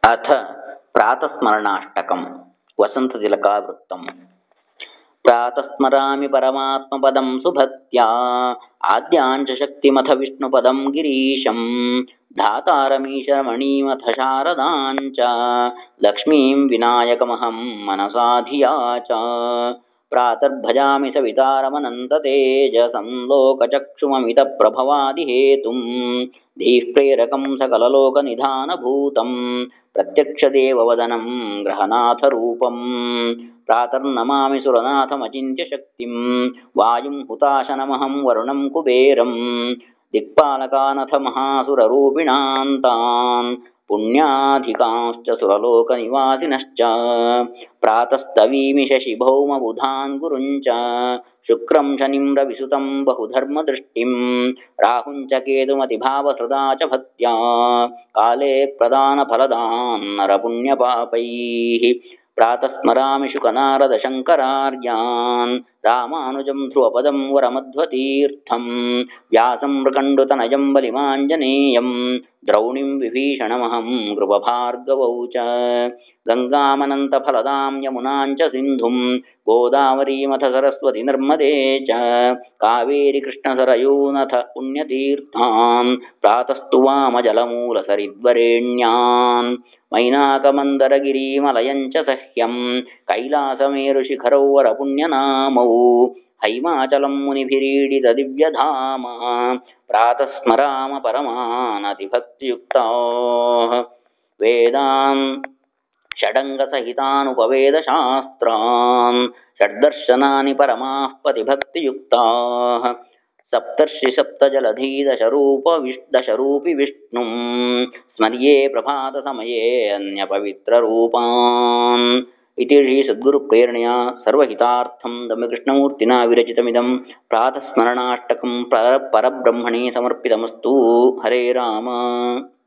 अथ प्रातस्मरणाष्टकम् वसन्ततिलकावृत्तम्। प्रातस्मरामि परमात्मपदं सुभक्त्या आद्याञ्च शक्तिमथ विष्णुपदं गिरीशं धातारमीशरमणीमथ शारदाञ्च लक्ष्मीं विनायकमहं मनसा धिया च प्रातर्भजामि सवितारमनन्ततेजसं लोकचक्षुममितप्रभवादिहेतुं धीः प्रेरकं सकललोकनिधानभूतं प्रत्यक्षदेववदनं ग्रहनाथरूपं प्रातर्नमामि सुरनाथमचिन्त्यशक्तिं वायुं हुताशनमहं वरुणं कुबेरं दिक्पालकानथ महासुररूपिणान्तान् पुण्याधिकांश्च सुरलोकनिवासिनश्च प्रातस्तवीमि शशिभौमबुधान् गुरुञ्च शुक्रं शनिं रविसुतं बहुधर्मदृष्टिं राहुञ्च केतुमतिभावहृदा च भक्त्या काले प्रदानफलदान् नरपुण्यपापैः प्रातस्मरामि शुकनारदशङ्करार्यान् रामानुजं ध्रुवपदं वरमध्वतीर्थं व्यासं मृकण्डुतनयं बलिमाञ्जनेयं द्रौणिं विभीषणमहं नृपभार्गवौ च गङ्गामनन्तफलदां यमुनां च सिन्धुं गोदावरीमथ सरस्वती नर्मदे च कावेरी कृष्णसरयूनथ पुण्यतीर्थान् प्रातस्तुवामजलमूलसरिद्वरेण्यान् मैनाकमन्दरगिरिमलयं च सह्यं कैलासमेरुशिखरौ वरपुण्यनामौ हैमाचलं मुनिभिरीडितदिव्यधाम प्रातस्मराम परमानतिभक्तियुक्ताः वेदान् षडङ्गसहितानुपवेदशास्त्रान् षड्दर्शनानि परमाः पतिभक्तियुक्ताः दशरूपि विष्णुं स्मर्ये प्रभातसमये अन्यपवित्ररूपान् इति श्रीसद्गुरुप्रेरणया सर्वहितार्थं दम्भकृष्णमूर्तिना विरचितमिदं प्रातस्मरणाष्टकं परब्रह्मणे समर्पितमस्तु। हरे राम।